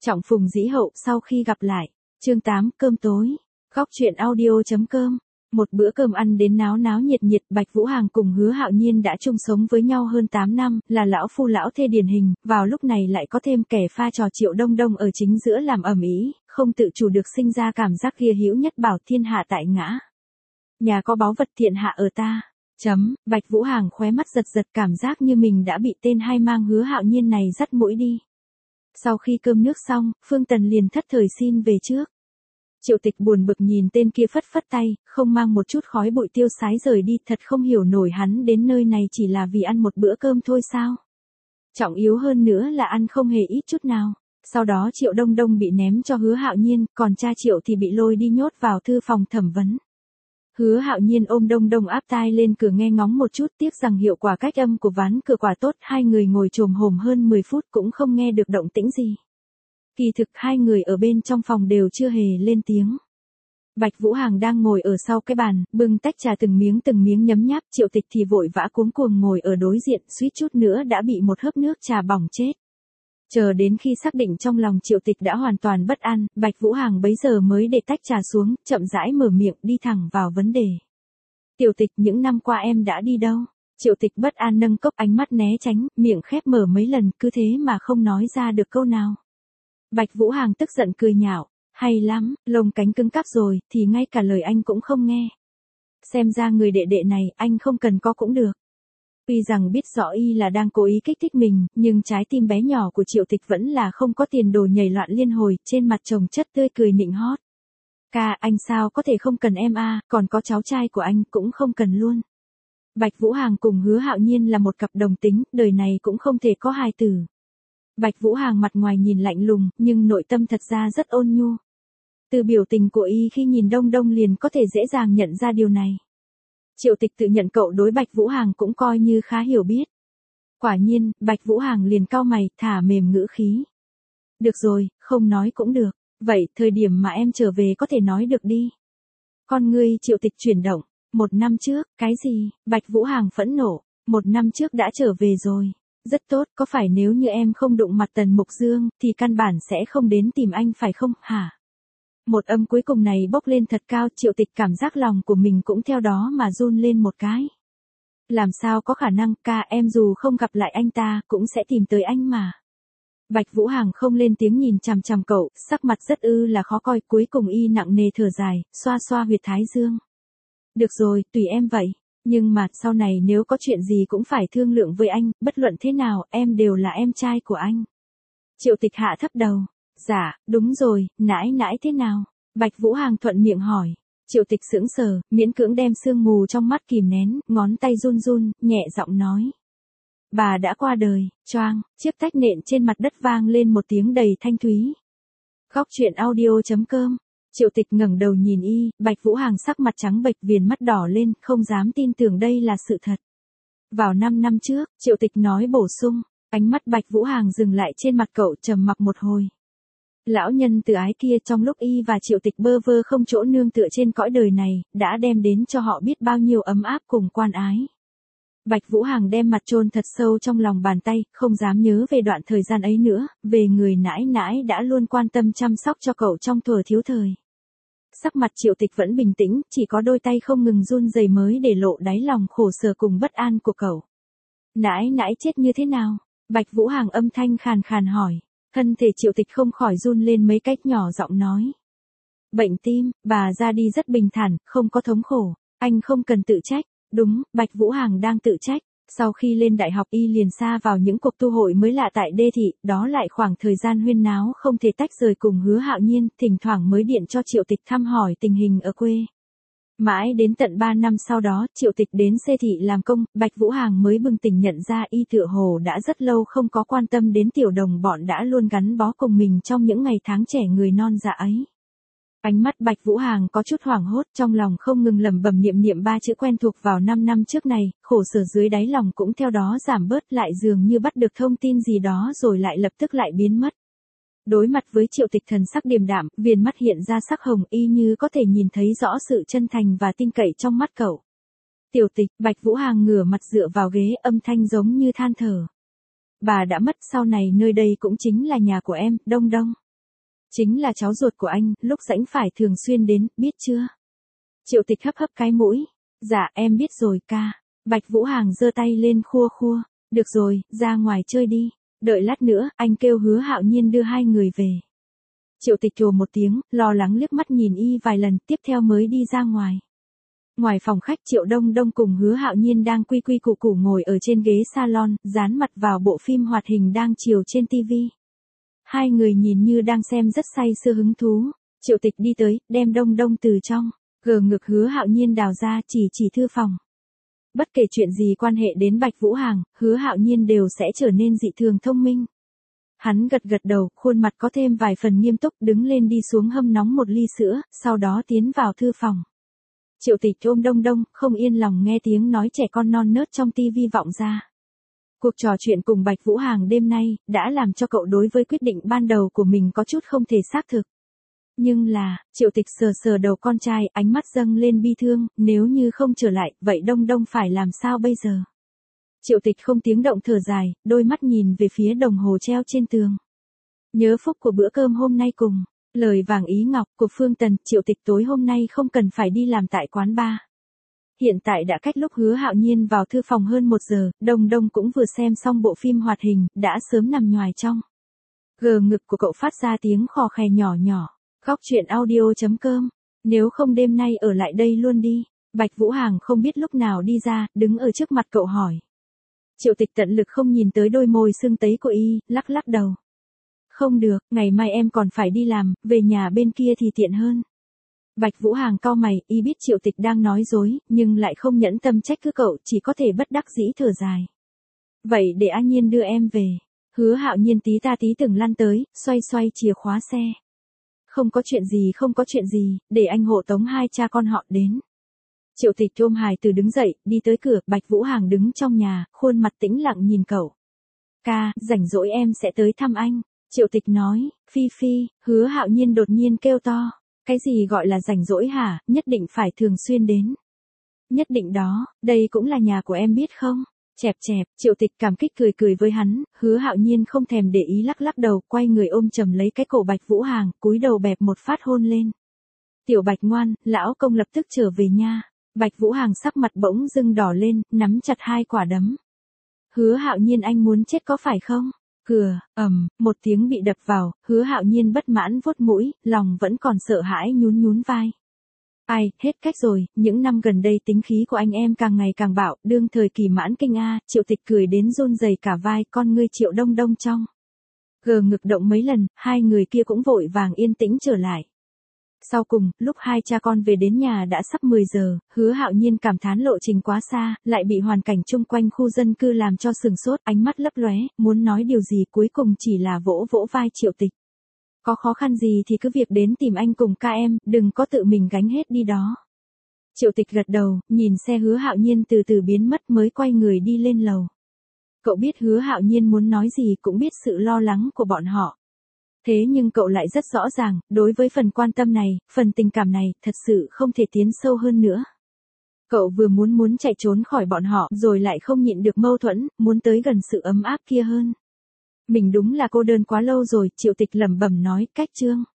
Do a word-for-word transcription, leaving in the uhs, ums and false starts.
Trọng Phùng Dĩ Hậu sau khi gặp lại. Chương tám cơm tối. Góc truyện audio.com. Một bữa cơm ăn đến náo náo nhiệt nhiệt, Bạch Vũ Hàng cùng Hứa Hạo Nhiên đã chung sống với nhau hơn tám năm, là lão phu lão thê điển hình, vào lúc này lại có thêm kẻ pha trò Triệu Đông Đông ở chính giữa làm ầm ĩ, không tự chủ được sinh ra cảm giác kia hữu nhất bảo thiên hạ tại ngã. Nhà có báu vật thiện hạ ở ta. Chấm, Bạch Vũ Hàng khóe mắt giật giật, cảm giác như mình đã bị tên hai mang Hứa Hạo Nhiên này dắt mũi đi. Sau khi cơm nước xong, Phương Tần liền thất thời xin về trước. Triệu Tịch buồn bực nhìn tên kia phất phất tay, không mang một chút khói bụi tiêu sái rời đi, thật không hiểu nổi hắn đến nơi này chỉ là vì ăn một bữa cơm thôi sao? Trọng yếu hơn nữa là ăn không hề ít chút nào. Sau đó Triệu Đông Đông bị ném cho Hứa Hạo Nhiên, còn cha Triệu thì bị lôi đi nhốt vào thư phòng thẩm vấn. Hứa Hạo Nhiên ôm Đông Đông áp tai lên cửa nghe ngóng một chút, tiếc rằng hiệu quả cách âm của ván cửa quả tốt, hai người ngồi chồm hổm hơn mười phút cũng không nghe được động tĩnh gì. Kỳ thực hai người ở bên trong phòng đều chưa hề lên tiếng. Bạch Vũ Hàng đang ngồi ở sau cái bàn, bưng tách trà từng miếng từng miếng nhấm nháp, Triệu Tịch thì vội vã cuống cuồng ngồi ở đối diện, suýt chút nữa đã bị một hớp nước trà bỏng chết. Chờ đến khi xác định trong lòng Triệu Tịch đã hoàn toàn bất an, Bạch Vũ Hàng bấy giờ mới để tách trà xuống, chậm rãi mở miệng đi thẳng vào vấn đề. Tiểu Tịch, những năm qua em đã đi đâu? Triệu Tịch bất an nâng cốc, ánh mắt né tránh, miệng khép mở mấy lần, cứ thế mà không nói ra được câu nào. Bạch Vũ Hàng tức giận cười nhạo, hay lắm, lông cánh cứng cáp rồi, thì ngay cả lời anh cũng không nghe. Xem ra người đệ đệ này, anh không cần có cũng được. Tuy rằng biết rõ y là đang cố ý kích thích mình, nhưng trái tim bé nhỏ của Triệu Tịch vẫn là không có tiền đồ nhảy loạn liên hồi, trên mặt chồng chất tươi cười nịnh hót. Ca, anh sao có thể không cần em a, còn có cháu trai của anh cũng không cần luôn. Bạch Vũ Hàng cùng Hứa Hạo Nhiên là một cặp đồng tính, đời này cũng không thể có hài tử. Bạch Vũ Hàng mặt ngoài nhìn lạnh lùng, nhưng nội tâm thật ra rất ôn nhu. Từ biểu tình của y khi nhìn Đông Đông liền có thể dễ dàng nhận ra điều này. Triệu Tịch tự nhận cậu đối Bạch Vũ Hàng cũng coi như khá hiểu biết. Quả nhiên, Bạch Vũ Hàng liền cau mày, thả mềm ngữ khí. Được rồi, không nói cũng được. Vậy, thời điểm mà em trở về có thể nói được đi. Con ngươi Triệu Tịch chuyển động. Một năm trước, cái gì? Bạch Vũ Hàng phẫn nộ. Một năm trước đã trở về rồi. Rất tốt, có phải nếu như em không đụng mặt Tần Mục Dương, thì căn bản sẽ không đến tìm anh phải không, hả? Một âm cuối cùng này bốc lên thật cao, Triệu Tịch cảm giác lòng của mình cũng theo đó mà run lên một cái. Làm sao có khả năng, ca, em dù không gặp lại anh ta, cũng sẽ tìm tới anh mà. Bạch Vũ Hàng không lên tiếng nhìn chằm chằm cậu, sắc mặt rất ư là khó coi, cuối cùng y nặng nề thở dài, xoa xoa huyệt thái dương. Được rồi, tùy em vậy. Nhưng mà, sau này nếu có chuyện gì cũng phải thương lượng với anh, bất luận thế nào, em đều là em trai của anh. Triệu Tịch hạ thấp đầu. Dạ, đúng rồi, nãi nãi thế nào? Bạch Vũ Hàng thuận miệng hỏi. Triệu Tịch sững sờ, miễn cưỡng đem sương mù trong mắt kìm nén, ngón tay run run, nhẹ giọng nói. Bà đã qua đời, choang, chiếc tách nện trên mặt đất vang lên một tiếng đầy thanh thúy. Góc truyện audio.com. Triệu Tịch ngẩng đầu nhìn y, Bạch Vũ Hàng sắc mặt trắng bệch, viền mắt đỏ lên, không dám tin tưởng đây là sự thật. Vào năm năm trước, Triệu Tịch nói bổ sung, ánh mắt Bạch Vũ Hàng dừng lại trên mặt cậu, trầm mặc một hồi. Lão nhân từ ái kia trong lúc y và Triệu Tịch bơ vơ không chỗ nương tựa trên cõi đời này, đã đem đến cho họ biết bao nhiêu ấm áp cùng quan ái. Bạch Vũ Hàng đem mặt chôn thật sâu trong lòng bàn tay, không dám nhớ về đoạn thời gian ấy nữa, về người nãi nãi đã luôn quan tâm chăm sóc cho cậu trong thuở thiếu thời. Sắc mặt Triệu Tịch vẫn bình tĩnh, chỉ có đôi tay không ngừng run rẩy mới để lộ đáy lòng khổ sở cùng bất an của cậu. Nãi nãi chết như thế nào? Bạch Vũ Hàng âm thanh khàn khàn hỏi. Thân thể Triệu Tịch không khỏi run lên mấy cách, nhỏ giọng nói. Bệnh tim, bà ra đi rất bình thản, không có thống khổ, anh không cần tự trách. Đúng, Bạch Vũ Hàng đang tự trách. Sau khi lên đại học y liền xa vào những cuộc tu hội mới lạ tại đê thị, đó lại khoảng thời gian huyên náo không thể tách rời cùng Hứa Hạo Nhiên, thỉnh thoảng mới điện cho Triệu Tịch thăm hỏi tình hình ở quê. Mãi đến tận ba năm sau đó, Triệu Tịch đến xê thị làm công, Bạch Vũ Hàng mới bừng tỉnh nhận ra y tựa hồ đã rất lâu không có quan tâm đến tiểu đồng bọn đã luôn gắn bó cùng mình trong những ngày tháng trẻ người non dạ ấy. Ánh mắt Bạch Vũ Hàng có chút hoảng hốt, trong lòng không ngừng lẩm bẩm niệm niệm ba chữ quen thuộc vào năm năm trước này, khổ sở dưới đáy lòng cũng theo đó giảm bớt, lại dường như bắt được thông tin gì đó rồi lại lập tức lại biến mất. Đối mặt với Triệu Tịch thần sắc điềm đạm, viền mắt hiện ra sắc hồng, y như có thể nhìn thấy rõ sự chân thành và tin cậy trong mắt cậu. Tiểu Tịch, Bạch Vũ Hàng ngửa mặt dựa vào ghế, âm thanh giống như than thở. Bà đã mất, sau này nơi đây cũng chính là nhà của em, Đông Đông. Chính là cháu ruột của anh, lúc rảnh phải thường xuyên đến, biết chưa? Triệu Tịch hấp hấp cái mũi. Dạ em biết rồi ca. Bạch Vũ Hàng giơ tay lên khua khua. Được rồi, ra ngoài chơi đi. Đợi lát nữa, anh kêu Hứa Hạo Nhiên đưa hai người về. Triệu Tịch rồ một tiếng, lo lắng liếc mắt nhìn y vài lần, tiếp theo mới đi ra ngoài. Ngoài phòng khách Triệu Đông Đông cùng Hứa Hạo Nhiên đang quy quy củ củ ngồi ở trên ghế salon, dán mặt vào bộ phim hoạt hình đang chiếu trên tivi. Hai người nhìn như đang xem rất say sưa hứng thú. Triệu Tịch đi tới, đem Đông Đông từ trong gờ ngực Hứa Hạo Nhiên đào ra, chỉ chỉ thư phòng. Bất kể chuyện gì quan hệ đến Bạch Vũ Hàng, Hứa Hạo Nhiên đều sẽ trở nên dị thường thông minh. Hắn gật gật đầu, khuôn mặt có thêm vài phần nghiêm túc, đứng lên đi xuống hâm nóng một ly sữa, sau đó tiến vào thư phòng. Triệu Tịch ôm Đông Đông, không yên lòng nghe tiếng nói trẻ con non nớt trong tivi vọng ra. Cuộc trò chuyện cùng Bạch Vũ Hàng đêm nay, đã làm cho cậu đối với quyết định ban đầu của mình có chút không thể xác thực. Nhưng là, Triệu Tịch sờ sờ đầu con trai, ánh mắt dâng lên bi thương, nếu như không trở lại, vậy Đông Đông phải làm sao bây giờ? Triệu Tịch không tiếng động thở dài, đôi mắt nhìn về phía đồng hồ treo trên tường. Nhớ phúc của bữa cơm hôm nay cùng lời vàng ý ngọc của Phương Tần, Triệu Tịch tối hôm nay không cần phải đi làm tại quán bar. Hiện tại đã cách lúc Hứa Hạo Nhiên vào thư phòng hơn một giờ, Đông Đông cũng vừa xem xong bộ phim hoạt hình, đã sớm nằm nhoài trong gờ ngực của cậu phát ra tiếng khò khè nhỏ nhỏ. Góc truyện audio chấm com. Nếu không đêm nay ở lại đây luôn đi. Bạch Vũ Hàng không biết lúc nào đi ra, đứng ở trước mặt cậu hỏi. Triệu Tịch tận lực không nhìn tới đôi môi sưng tấy của y, lắc lắc đầu. Không được, ngày mai em còn phải đi làm, về nhà bên kia thì tiện hơn. Bạch Vũ Hàng cau mày, y biết Triệu Tịch đang nói dối, nhưng lại không nhẫn tâm trách cứ cậu, chỉ có thể bất đắc dĩ thở dài. Vậy để A Nhiên đưa em về. Hứa Hạo Nhiên tí ta tí từng lăn tới, xoay xoay chìa khóa xe. Không có chuyện gì không có chuyện gì, để anh hộ tống hai cha con họ đến. Triệu Tịch ôm hài từ đứng dậy, đi tới cửa, Bạch Vũ Hàng đứng trong nhà, khuôn mặt tĩnh lặng nhìn cậu. Ca, rảnh rỗi em sẽ tới thăm anh. Triệu Tịch nói. Phi Phi. Hứa Hạo Nhiên đột nhiên kêu to. Cái gì gọi là rảnh rỗi hả, nhất định phải thường xuyên đến. Nhất định đó, đây cũng là nhà của em biết không? Chẹp chẹp, Triệu Tịch cảm kích cười cười với hắn, Hứa Hạo Nhiên không thèm để ý lắc lắc đầu, quay người ôm chầm lấy cái cổ Bạch Vũ Hàng, cúi đầu bẹp một phát hôn lên. Tiểu Bạch ngoan, lão công lập tức trở về nha. Bạch Vũ Hàng sắc mặt bỗng dưng đỏ lên, nắm chặt hai quả đấm. Hứa Hạo Nhiên anh muốn chết có phải không? Cửa, ầm, một tiếng bị đập vào, Hứa Hạo Nhiên bất mãn vuốt mũi, lòng vẫn còn sợ hãi nhún nhún vai. Ai, hết cách rồi, những năm gần đây tính khí của anh em càng ngày càng bạo, đương thời kỳ mãn kinh a. Triệu Tịch cười đến run rẩy cả vai, con ngươi Triệu Đông Đông trong gờ ngực động mấy lần, hai người kia cũng vội vàng yên tĩnh trở lại. Sau cùng, lúc hai cha con về đến nhà đã sắp mười giờ, Hứa Hạo Nhiên cảm thán lộ trình quá xa, lại bị hoàn cảnh chung quanh khu dân cư làm cho sừng sốt, ánh mắt lấp lóe, muốn nói điều gì cuối cùng chỉ là vỗ vỗ vai Triệu Tịch. Có khó khăn gì thì cứ việc đến tìm anh cùng ca em, đừng có tự mình gánh hết đi đó. Triệu Tịch gật đầu, nhìn xe Hứa Hạo Nhiên từ từ biến mất mới quay người đi lên lầu. Cậu biết Hứa Hạo Nhiên muốn nói gì, cũng biết sự lo lắng của bọn họ. Thế nhưng cậu lại rất rõ ràng, đối với phần quan tâm này, phần tình cảm này, thật sự không thể tiến sâu hơn nữa. Cậu vừa muốn muốn chạy trốn khỏi bọn họ, rồi lại không nhịn được mâu thuẫn, muốn tới gần sự ấm áp kia hơn. Mình đúng là cô đơn quá lâu rồi, Triệu Tịch lẩm bẩm nói, cách chương.